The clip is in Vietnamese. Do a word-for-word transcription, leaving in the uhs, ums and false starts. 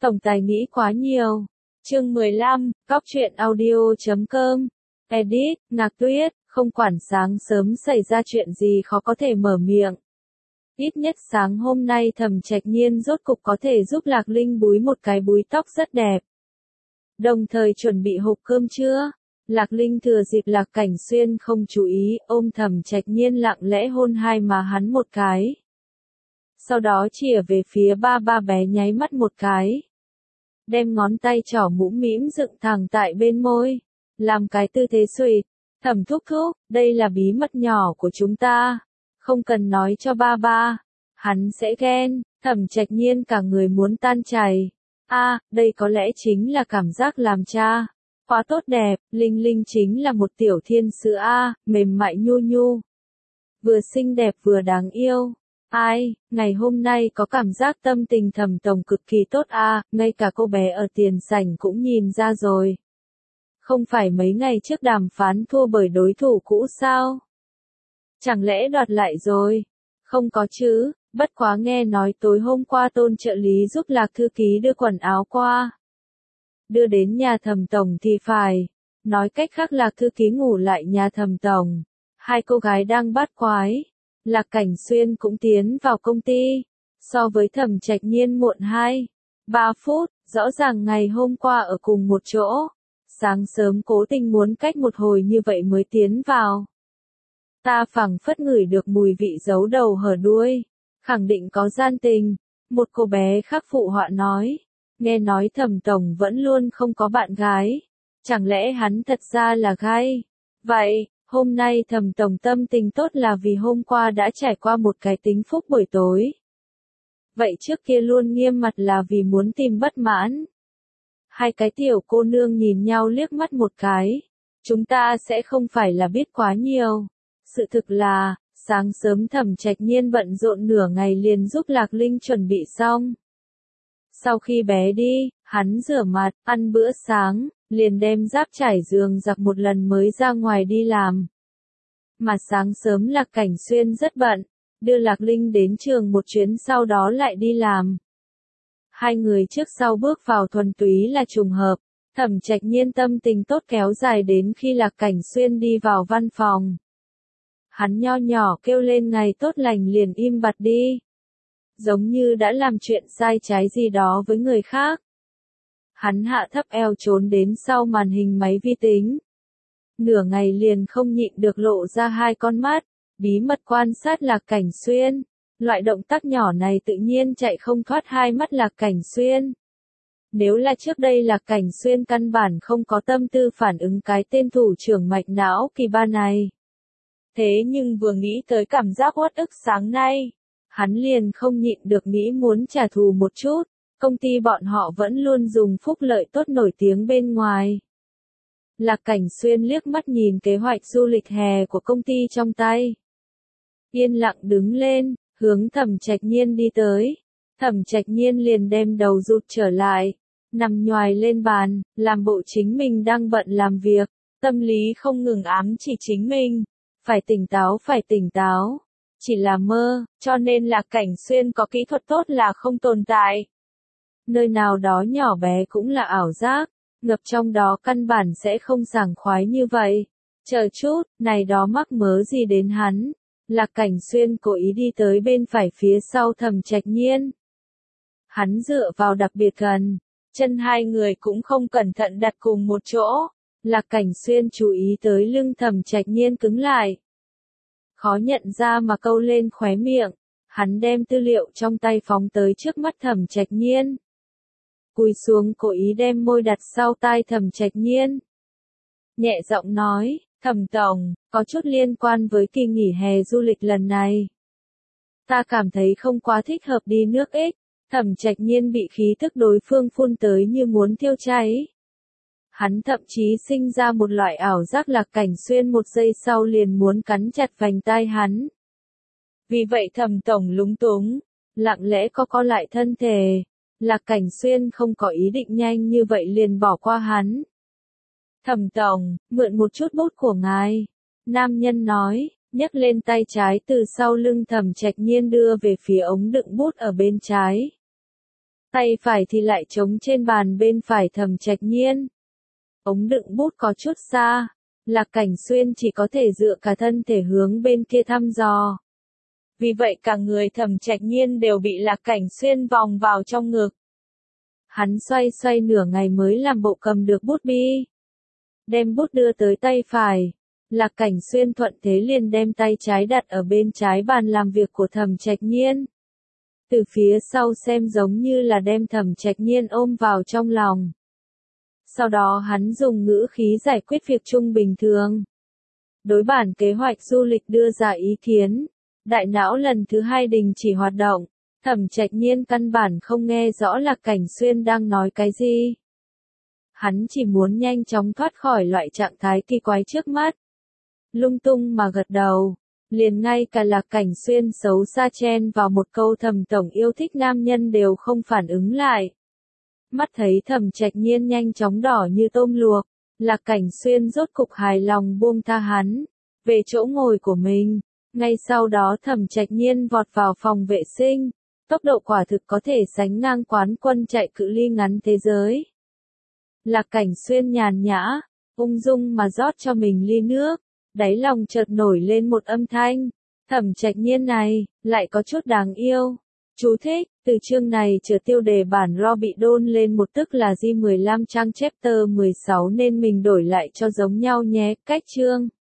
Tổng tài nghĩ quá nhiều. Chương mười lăm, Cóc truyện audio chấm com. Edit, Ngạc Tuyết, không quản sáng sớm xảy ra chuyện gì khó có thể mở miệng. Ít nhất sáng hôm nay Thẩm Trạch Nhiên rốt cục có thể giúp Lạc Linh búi một cái búi tóc rất đẹp. Đồng thời chuẩn bị hộp cơm trưa. Lạc Linh thừa dịp Lạc Cảnh Xuyên không chú ý, ôm Thẩm Trạch Nhiên lặng lẽ hôn hai má hắn một cái. Sau đó chìa về phía ba ba bé nháy mắt một cái. Đem ngón tay trỏ mũm mĩm dựng thẳng tại bên môi. Làm cái tư thế suyệt. Thẩm thúc thúc, đây là bí mật nhỏ của chúng ta. Không cần nói cho ba ba. Hắn sẽ ghen. Thẩm Trạch Nhiên cả người muốn tan chảy. A, à, đây có lẽ chính là cảm giác làm cha. Quá tốt đẹp, Linh Linh chính là một tiểu thiên sứ A, mềm mại nhu nhu. Vừa xinh đẹp vừa đáng yêu. Ai, ngày hôm nay có cảm giác tâm tình Thẩm tổng cực kỳ tốt a, ngay cả cô bé ở tiền sảnh cũng nhìn ra rồi. Không phải mấy ngày trước đàm phán thua bởi đối thủ cũ sao? Chẳng lẽ đoạt lại rồi? Không có chứ, bất quá nghe nói tối hôm qua Tôn trợ lý giúp Lạc thư ký đưa quần áo qua. Đưa đến nhà Thẩm tổng thì phải. Nói cách khác Lạc thư ký ngủ lại nhà Thẩm tổng. Hai cô gái đang bắt quái. Lạc Cảnh Xuyên cũng tiến vào công ty. So với Thẩm Trạch Nhiên muộn hai, ba phút, rõ ràng ngày hôm qua ở cùng một chỗ. Sáng sớm cố tình muốn cách một hồi như vậy mới tiến vào. Ta phảng phất ngửi được mùi vị giấu đầu hở đuôi. Khẳng định có gian tình. Một cô bé khác phụ họa nói. Nghe nói Thẩm tổng vẫn luôn không có bạn gái. Chẳng lẽ hắn thật ra là gay? Vậy, hôm nay Thẩm tổng tâm tình tốt là vì hôm qua đã trải qua một cái tính phúc buổi tối. Vậy trước kia luôn nghiêm mặt là vì muốn tìm bất mãn. Hai cái tiểu cô nương nhìn nhau liếc mắt một cái. Chúng ta sẽ không phải là biết quá nhiều. Sự thực là, sáng sớm Thẩm Trạch Nhiên bận rộn nửa ngày liền giúp Lạc Linh chuẩn bị xong. Sau khi bé đi, hắn rửa mặt, ăn bữa sáng, liền đem giáp trải giường giặt một lần mới ra ngoài đi làm. Mà sáng sớm Lạc Cảnh Xuyên rất bận, đưa Lạc Linh đến trường một chuyến sau đó lại đi làm. Hai người trước sau bước vào thuần túy là trùng hợp, Thẩm Trạch Nhiên tâm tình tốt kéo dài đến khi Lạc Cảnh Xuyên đi vào văn phòng. Hắn nho nhỏ kêu lên ngày tốt lành liền im bặt đi. Giống như đã làm chuyện sai trái gì đó với người khác. Hắn hạ thấp eo trốn đến sau màn hình máy vi tính. Nửa ngày liền không nhịn được lộ ra hai con mắt, bí mật quan sát Lạc Cảnh Xuyên. Loại động tác nhỏ này tự nhiên chạy không thoát hai mắt Lạc Cảnh Xuyên. Nếu là trước đây Lạc Cảnh Xuyên căn bản không có tâm tư phản ứng cái tên thủ trưởng mạch não kỳ ba này. Thế nhưng vừa nghĩ tới cảm giác uất ức sáng nay, hắn liền không nhịn được nghĩ muốn trả thù một chút. Công ty bọn họ vẫn luôn dùng phúc lợi tốt nổi tiếng bên ngoài. Lạc Cảnh Xuyên liếc mắt nhìn kế hoạch du lịch hè của công ty trong tay. Yên lặng đứng lên, hướng Thẩm Trạch Nhiên đi tới. Thẩm Trạch Nhiên liền đem đầu rụt trở lại, nằm nhoài lên bàn, làm bộ chính mình đang bận làm việc. Tâm lý không ngừng ám chỉ chính mình. Phải tỉnh táo, phải tỉnh táo. Chỉ là mơ, cho nên Lạc Cảnh Xuyên có kỹ thuật tốt là không tồn tại. Nơi nào đó nhỏ bé cũng là ảo giác, ngập trong đó căn bản sẽ không sảng khoái như vậy. Chờ chút, này đó mắc mớ gì đến hắn. Lạc Cảnh Xuyên cố ý đi tới bên phải phía sau Thẩm Trạch Nhiên. Hắn dựa vào đặc biệt gần, chân hai người cũng không cẩn thận đặt cùng một chỗ. Lạc Cảnh Xuyên chú ý tới lưng Thẩm Trạch Nhiên cứng lại. Khó nhận ra mà câu lên khóe miệng, hắn đem tư liệu trong tay phóng tới trước mắt Thẩm Trạch Nhiên. Cúi xuống cố ý đem môi đặt sau tai Thẩm Trạch Nhiên. Nhẹ giọng nói, Thẩm tổng, có chút liên quan với kỳ nghỉ hè du lịch lần này. Ta cảm thấy không quá thích hợp đi nước X. Thẩm Trạch Nhiên bị khí thức đối phương phun tới như muốn thiêu cháy. Hắn thậm chí sinh ra một loại ảo giác Lạc Cảnh Xuyên một giây sau liền muốn cắn chặt vành tai hắn. Vì vậy Thẩm tổng lúng túng, lặng lẽ co co lại thân thể. Lạc Cảnh Xuyên không có ý định nhanh như vậy liền bỏ qua hắn. Thẩm tổng, mượn một chút bút của ngài. Nam nhân nói, nhấc lên tay trái từ sau lưng Thẩm Trạch Nhiên đưa về phía ống đựng bút ở bên trái. Tay phải thì lại trống trên bàn bên phải Thẩm Trạch Nhiên. Ống đựng bút có chút xa, Lạc Cảnh Xuyên chỉ có thể dựa cả thân thể hướng bên kia thăm dò. Vì vậy cả người Thẩm Trạch Nhiên đều bị Lạc Cảnh Xuyên vòng vào trong ngực. Hắn xoay xoay nửa ngày mới làm bộ cầm được bút bi. Đem bút đưa tới tay phải. Lạc Cảnh Xuyên thuận thế liền đem tay trái đặt ở bên trái bàn làm việc của Thẩm Trạch Nhiên. Từ phía sau xem giống như là đem Thẩm Trạch Nhiên ôm vào trong lòng. Sau đó hắn dùng ngữ khí giải quyết việc chung bình thường. Đối bản kế hoạch du lịch đưa ra ý kiến. Đại não lần thứ hai đình chỉ hoạt động. Thẩm Trạch Nhiên căn bản không nghe rõ Lạc Cảnh Xuyên đang nói cái gì. Hắn chỉ muốn nhanh chóng thoát khỏi loại trạng thái kỳ quái trước mắt. Lung tung mà gật đầu. Liền ngay cả Lạc Cảnh Xuyên xấu xa chen vào một câu Thẩm tổng yêu thích nam nhân đều không phản ứng lại. Mắt thấy Thẩm Trạch Nhiên nhanh chóng đỏ như tôm luộc, Lạc Cảnh Xuyên rốt cục hài lòng buông tha hắn, về chỗ ngồi của mình. Ngay sau đó Thẩm Trạch Nhiên vọt vào phòng vệ sinh, tốc độ quả thực có thể sánh ngang quán quân chạy cự ly ngắn thế giới. Lạc Cảnh Xuyên nhàn nhã, ung dung mà rót cho mình ly nước, đáy lòng chợt nổi lên một âm thanh, Thẩm Trạch Nhiên này, lại có chút đáng yêu. Chú thích, từ chương này chứa tiêu đề bản raw bị đôn lên một tức là G mười lăm trang chapter mười sáu nên mình đổi lại cho giống nhau nhé, cách chương.